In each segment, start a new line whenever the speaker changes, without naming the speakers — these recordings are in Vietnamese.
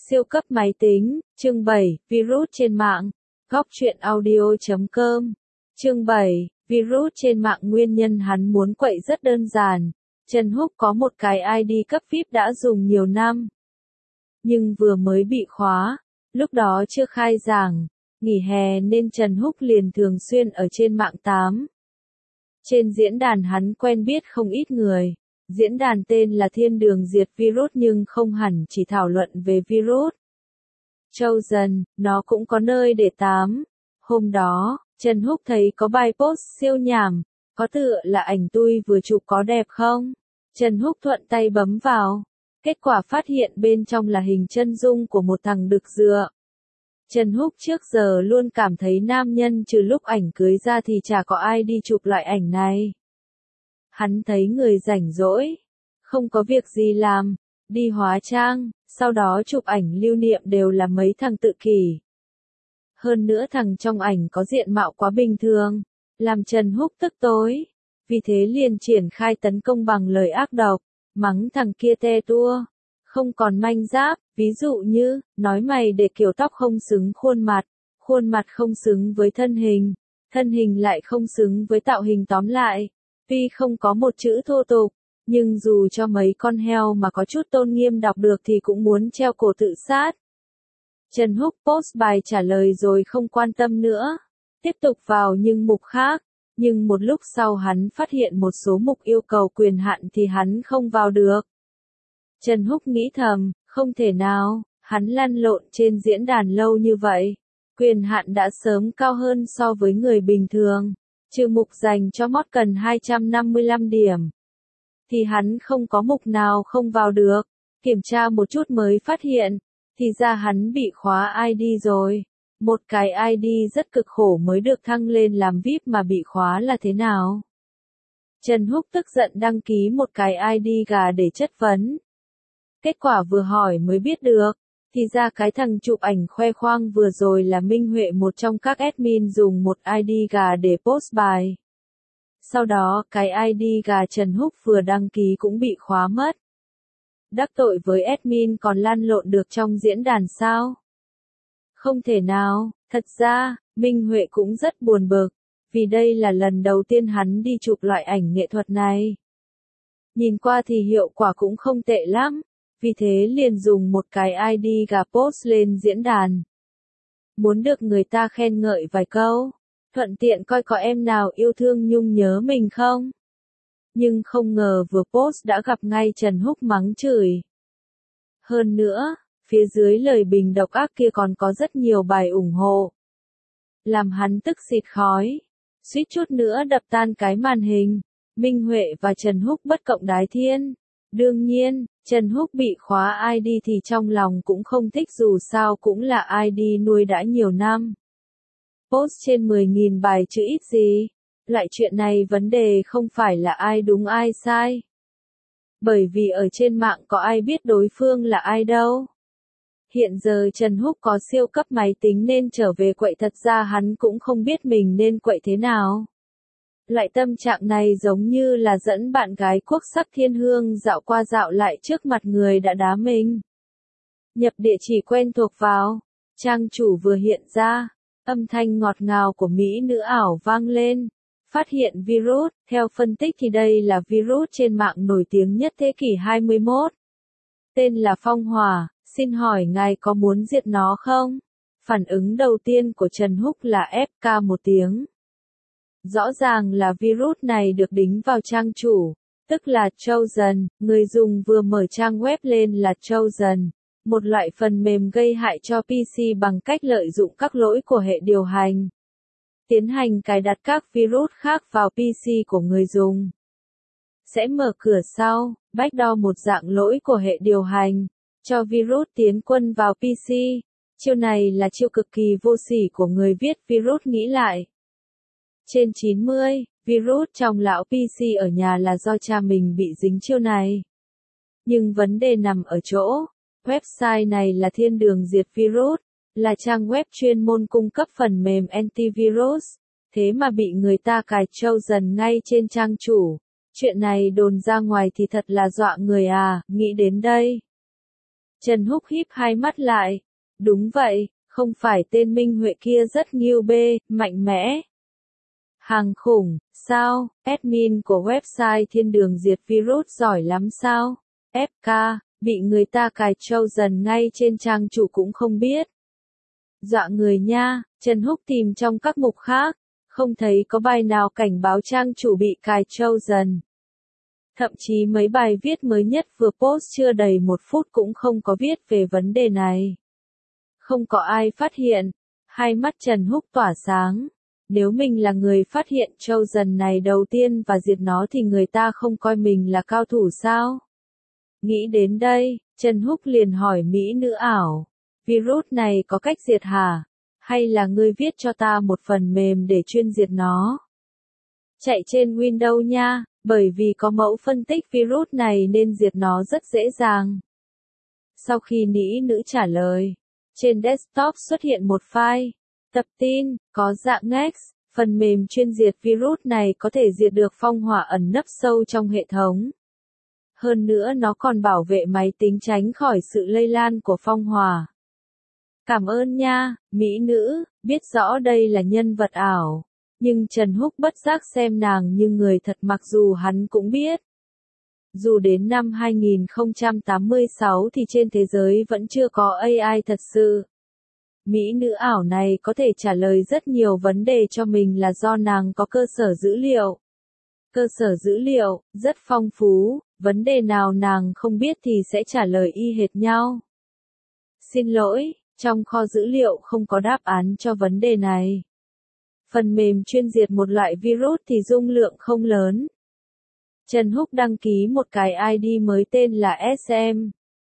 Siêu cấp máy tính, chương 7, virus trên mạng. Góc truyện audio.com. Chương 7, virus trên mạng. Nguyên nhân hắn muốn quậy rất đơn giản. Trần Húc có một cái ID cấp VIP đã dùng nhiều năm. Nhưng vừa mới bị khóa, lúc đó chưa khai giảng, nghỉ hè nên Trần Húc liền thường xuyên ở trên mạng tám. Trên diễn đàn hắn quen biết không ít người. Diễn đàn tên là Thiên Đường Diệt Virus nhưng không hẳn chỉ thảo luận về virus. Chosen, nó cũng có nơi để tám. Hôm đó, Trần Húc thấy có bài post siêu nhảm, có tựa là ảnh tui vừa chụp có đẹp không? Trần Húc thuận tay bấm vào. Kết quả phát hiện bên trong là hình chân dung của một thằng đực dựa. Trần Húc trước giờ luôn cảm thấy nam nhân trừ lúc ảnh cưới ra thì chả có ai đi chụp loại ảnh này. Hắn thấy người rảnh rỗi, không có việc gì làm, đi hóa trang, sau đó chụp ảnh lưu niệm đều là mấy thằng tự kỷ. Hơn nữa thằng trong ảnh có diện mạo quá bình thường, làm Trần Húc tức tối. Vì thế liền triển khai tấn công bằng lời ác độc, mắng thằng kia te tua, không còn manh giáp, ví dụ như, nói mày để kiểu tóc không xứng khuôn mặt không xứng với thân hình lại không xứng với tạo hình. Tóm lại, tuy không có một chữ thô tục, nhưng dù cho mấy con heo mà có chút tôn nghiêm đọc được thì cũng muốn treo cổ tự sát. Trần Húc post bài trả lời rồi không quan tâm nữa, tiếp tục vào những mục khác, nhưng một lúc sau hắn phát hiện một số mục yêu cầu quyền hạn thì hắn không vào được. Trần Húc nghĩ thầm, không thể nào, hắn lăn lộn trên diễn đàn lâu như vậy, quyền hạn đã sớm cao hơn so với người bình thường, trừ mục dành cho mod cần 255 điểm. Thì hắn không có mục nào không vào được, kiểm tra một chút mới phát hiện, thì ra hắn bị khóa ID rồi. Một cái ID rất cực khổ mới được thăng lên làm VIP mà bị khóa là thế nào? Trần Húc tức giận đăng ký một cái ID gà để chất vấn. Kết quả vừa hỏi mới biết được, thì ra cái thằng chụp ảnh khoe khoang vừa rồi là Minh Huệ, một trong các admin dùng một ID gà để post bài. Sau đó cái ID gà Trần Húc vừa đăng ký cũng bị khóa mất. Đắc tội với admin còn lăn lộn được trong diễn đàn sao? Không thể nào. Thật ra, Minh Huệ cũng rất buồn bực, vì đây là lần đầu tiên hắn đi chụp loại ảnh nghệ thuật này. Nhìn qua thì hiệu quả cũng không tệ lắm, vì thế liền dùng một cái ID gà post lên diễn đàn. Muốn được người ta khen ngợi vài câu, thuận tiện coi có em nào yêu thương nhung nhớ mình không. Nhưng không ngờ vừa post đã gặp ngay Trần Húc mắng chửi. Hơn nữa, phía dưới lời bình độc ác kia còn có rất nhiều bài ủng hộ. Làm hắn tức xịt khói, suýt chút nữa đập tan cái màn hình. Minh Huệ và Trần Húc bất cộng đái thiên. Đương nhiên, Trần Húc bị khóa ID thì trong lòng cũng không thích, dù sao cũng là ID nuôi đã nhiều năm. Post trên 10.000 bài chứ ít gì. Loại chuyện này vấn đề không phải là ai đúng ai sai. Bởi vì ở trên mạng có ai biết đối phương là ai đâu. Hiện giờ Trần Húc có siêu cấp máy tính nên trở về quậy, thật ra hắn cũng không biết mình nên quậy thế nào. Loại tâm trạng này giống như là dẫn bạn gái quốc sắc thiên hương dạo qua dạo lại trước mặt người đã đá mình. Nhập địa chỉ quen thuộc vào, trang chủ vừa hiện ra, âm thanh ngọt ngào của mỹ nữ ảo vang lên. Phát hiện virus, theo phân tích thì đây là virus trên mạng nổi tiếng nhất thế kỷ 21. Tên là Phong Hỏa, xin hỏi ngài có muốn diệt nó không? Phản ứng đầu tiên của Trần Húc là FK một tiếng. Rõ ràng là virus này được đính vào trang chủ, tức là Chosen, người dùng vừa mở trang web lên là Chosen, một loại phần mềm gây hại cho PC bằng cách lợi dụng các lỗi của hệ điều hành. Tiến hành cài đặt các virus khác vào PC của người dùng. Sẽ mở cửa sau, backdoor một dạng lỗi của hệ điều hành, cho virus tiến quân vào PC. Chiêu này là chiêu cực kỳ vô sỉ của người viết virus. Nghĩ lại. Trên 90, virus trong lão PC ở nhà là do cha mình bị dính chiêu này. Nhưng vấn đề nằm ở chỗ, website này là Thiên Đường Diệt Virus, là trang web chuyên môn cung cấp phần mềm antivirus, thế mà bị người ta cài Chosen ngay trên trang chủ. Chuyện này đồn ra ngoài thì thật là dọa người à. Nghĩ đến đây, Trần Húc híp hai mắt lại. Đúng vậy, không phải tên Minh Huệ kia rất nghiêu bê, mạnh mẽ. Hàng khủng, sao, admin của website Thiên Đường diệt virus giỏi lắm sao? FK, bị người ta cài Trojan ngay trên trang chủ cũng không biết. Dọa người nha, Trần Húc tìm trong các mục khác, không thấy có bài nào cảnh báo trang chủ bị cài Trojan. Thậm chí mấy bài viết mới nhất vừa post chưa đầy 1 phút cũng không có viết về vấn đề này. Không có ai phát hiện, hai mắt Trần Húc tỏa sáng. Nếu mình là người phát hiện Trojan này đầu tiên và diệt nó thì người ta không coi mình là cao thủ sao? Nghĩ đến đây, Trần Húc liền hỏi mỹ nữ ảo, virus này có cách diệt hả? Hay là ngươi viết cho ta một phần mềm để chuyên diệt nó? Chạy trên Windows nha, bởi vì có mẫu phân tích virus này nên diệt nó rất dễ dàng. Sau khi mỹ nữ trả lời, trên desktop xuất hiện một file, tập tin, có dạng Next, phần mềm chuyên diệt virus này có thể diệt được phong hỏa ẩn nấp sâu trong hệ thống. Hơn nữa nó còn bảo vệ máy tính tránh khỏi sự lây lan của phong hỏa. Cảm ơn nha, mỹ nữ, biết rõ đây là nhân vật ảo. Nhưng Trần Húc bất giác xem nàng như người thật mặc dù hắn cũng biết. Dù đến năm 2086 thì trên thế giới vẫn chưa có AI thật sự. Mỹ nữ ảo này có thể trả lời rất nhiều vấn đề cho mình là do nàng có cơ sở dữ liệu. Cơ sở dữ liệu, rất phong phú, vấn đề nào nàng không biết thì sẽ trả lời y hệt nhau. Xin lỗi, trong kho dữ liệu không có đáp án cho vấn đề này. Phần mềm chuyên diệt một loại virus thì dung lượng không lớn. Trần Húc đăng ký một cái ID mới tên là SM.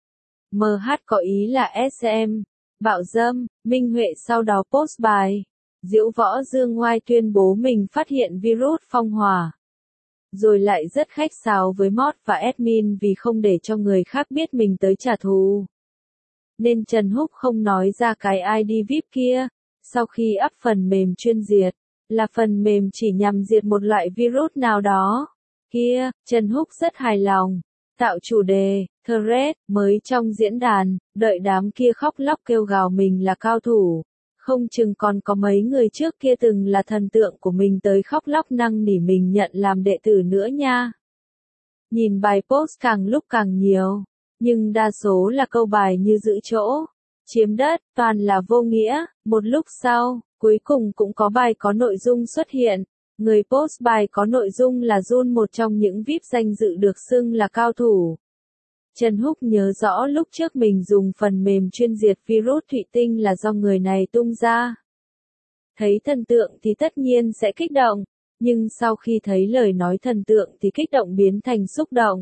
MH có ý là SM. Bạo dâm, Minh Huệ sau đó post bài. Diễu Võ Dương Ngoai tuyên bố mình phát hiện virus phong hỏa. Rồi lại rất khách sáo với mod và admin vì không để cho người khác biết mình tới trả thù. Nên Trần Húc không nói ra cái ID VIP kia. Sau khi up phần mềm chuyên diệt, là phần mềm chỉ nhằm diệt một loại virus nào đó. Kia, Trần Húc rất hài lòng. Tạo chủ đề, thread, mới trong diễn đàn, đợi đám kia khóc lóc kêu gào mình là cao thủ. Không chừng còn có mấy người trước kia từng là thần tượng của mình tới khóc lóc năn nỉ mình nhận làm đệ tử nữa nha. Nhìn bài post càng lúc càng nhiều, nhưng đa số là câu bài như giữ chỗ, chiếm đất, toàn là vô nghĩa. Một lúc sau, cuối cùng cũng có bài có nội dung xuất hiện. Người post bài có nội dung là Jun, một trong những VIP danh dự được xưng là cao thủ. Trần Húc nhớ rõ lúc trước mình dùng phần mềm chuyên diệt virus thủy tinh là do người này tung ra. Thấy thần tượng thì tất nhiên sẽ kích động, nhưng sau khi thấy lời nói thần tượng thì kích động biến thành xúc động.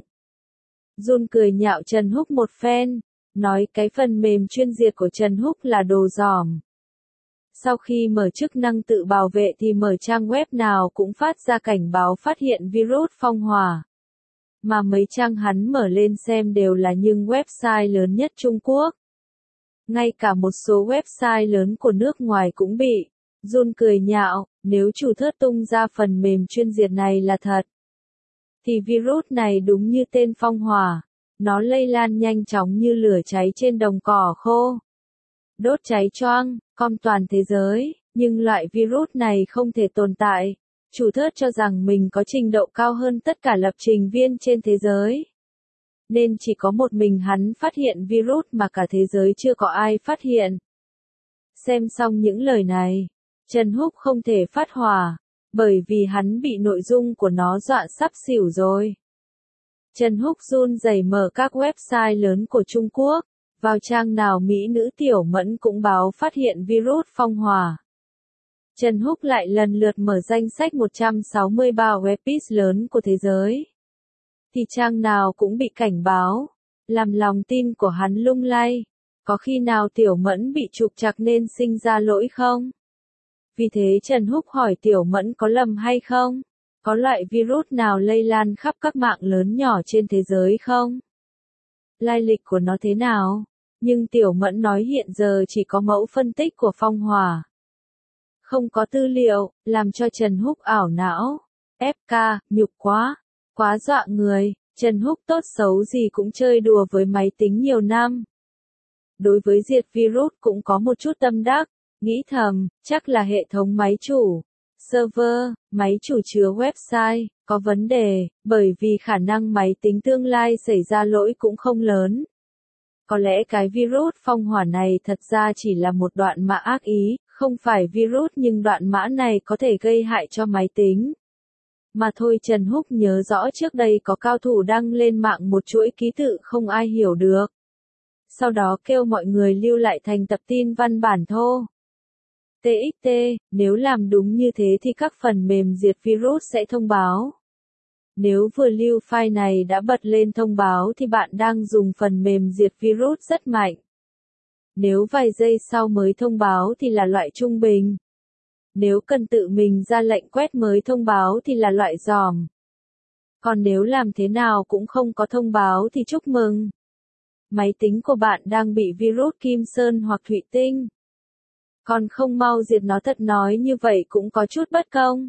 Jun cười nhạo Trần Húc một phen, nói cái phần mềm chuyên diệt của Trần Húc là đồ giỏm. Sau khi mở chức năng tự bảo vệ thì mở trang web nào cũng phát ra cảnh báo phát hiện virus phong hỏa. Mà mấy trang hắn mở lên xem đều là những website lớn nhất Trung Quốc. Ngay cả một số website lớn của nước ngoài cũng bị. Jun cười nhạo, nếu chủ thớt tung ra phần mềm chuyên diệt này là thật, thì virus này đúng như tên phong hỏa. Nó lây lan nhanh chóng như lửa cháy trên đồng cỏ khô. Đốt cháy choang, toàn thế giới, nhưng loại virus này không thể tồn tại. Chủ thớt cho rằng mình có trình độ cao hơn tất cả lập trình viên trên thế giới. Nên chỉ có một mình hắn phát hiện virus mà cả thế giới chưa có ai phát hiện. Xem xong những lời này, Trần Húc không thể phát hỏa, bởi vì hắn bị nội dung của nó dọa sắp xỉu rồi. Trần Húc run rẩy mở các website lớn của Trung Quốc, vào trang nào mỹ nữ Tiểu Mẫn cũng báo phát hiện virus phong hỏa. Trần Húc lại lần lượt mở danh sách 163 webpage lớn của thế giới. Thì trang nào cũng bị cảnh báo, làm lòng tin của hắn lung lay. Có khi nào Tiểu Mẫn bị trục trặc nên sinh ra lỗi không? Vì thế Trần Húc hỏi Tiểu Mẫn có lầm hay không? Có loại virus nào lây lan khắp các mạng lớn nhỏ trên thế giới không? Lai lịch của nó thế nào? Nhưng Tiểu Mẫn nói hiện giờ chỉ có mẫu phân tích của phong hỏa. Không có tư liệu, làm cho Trần Húc ảo não. FK, nhục quá. Quá dọa người. Trần Húc tốt xấu gì cũng chơi đùa với máy tính nhiều năm. đối với diệt virus cũng có một chút tâm đắc, nghĩ thầm, chắc là hệ thống máy chủ, server, máy chủ chứa website, có vấn đề, bởi vì khả năng máy tính tương lai xảy ra lỗi cũng không lớn. Có lẽ cái virus phong hỏa này thật ra chỉ là một đoạn mã ác ý, không phải virus nhưng đoạn mã này có thể gây hại cho máy tính. Mà thôi Trần Húc nhớ rõ trước đây có cao thủ đăng lên mạng một chuỗi ký tự không ai hiểu được. Sau đó kêu mọi người lưu lại thành tập tin văn bản thô. TXT, nếu làm đúng như thế thì các phần mềm diệt virus sẽ thông báo. Nếu vừa lưu file này đã bật lên thông báo thì bạn đang dùng phần mềm diệt virus rất mạnh. Nếu vài giây sau mới thông báo thì là loại trung bình. Nếu cần tự mình ra lệnh quét mới thông báo thì là loại giòm. Còn nếu làm thế nào cũng không có thông báo thì chúc mừng. Máy tính của bạn đang bị virus kim sơn hoặc thủy tinh. Còn không mau diệt nó, thật nói như vậy cũng có chút bất công.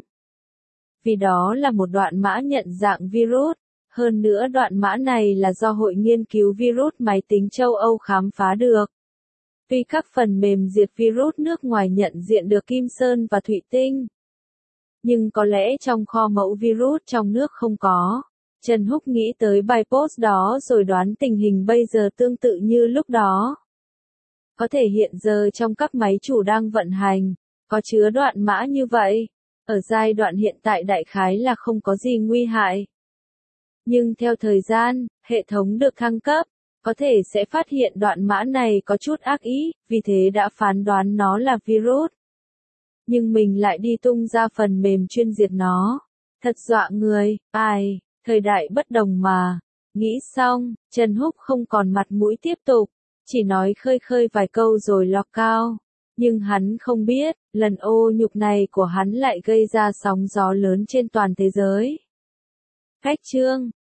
Vì đó là một đoạn mã nhận dạng virus. Hơn nữa đoạn mã này là do Hội Nghiên cứu Virus Máy tính châu Âu khám phá được. Tuy các phần mềm diệt virus nước ngoài nhận diện được kim sơn và thủy tinh, nhưng có lẽ trong kho mẫu virus trong nước không có. Trần Húc nghĩ tới bài post đó rồi đoán tình hình bây giờ tương tự như lúc đó. Có thể hiện giờ trong các máy chủ đang vận hành, có chứa đoạn mã như vậy. Ở giai đoạn hiện tại đại khái là không có gì nguy hại. Nhưng theo thời gian, hệ thống được thăng cấp, có thể sẽ phát hiện đoạn mã này có chút ác ý, vì thế đã phán đoán nó là virus. Nhưng mình lại đi tung ra phần mềm chuyên diệt nó. Thật dọa người, ai, thời đại bất đồng mà. Nghĩ xong, Trần Húc không còn mặt mũi tiếp tục, chỉ nói khơi khơi vài câu rồi lọc cao. Nhưng hắn không biết, lần ô nhục này của hắn lại gây ra sóng gió lớn trên toàn thế giới. Cách chương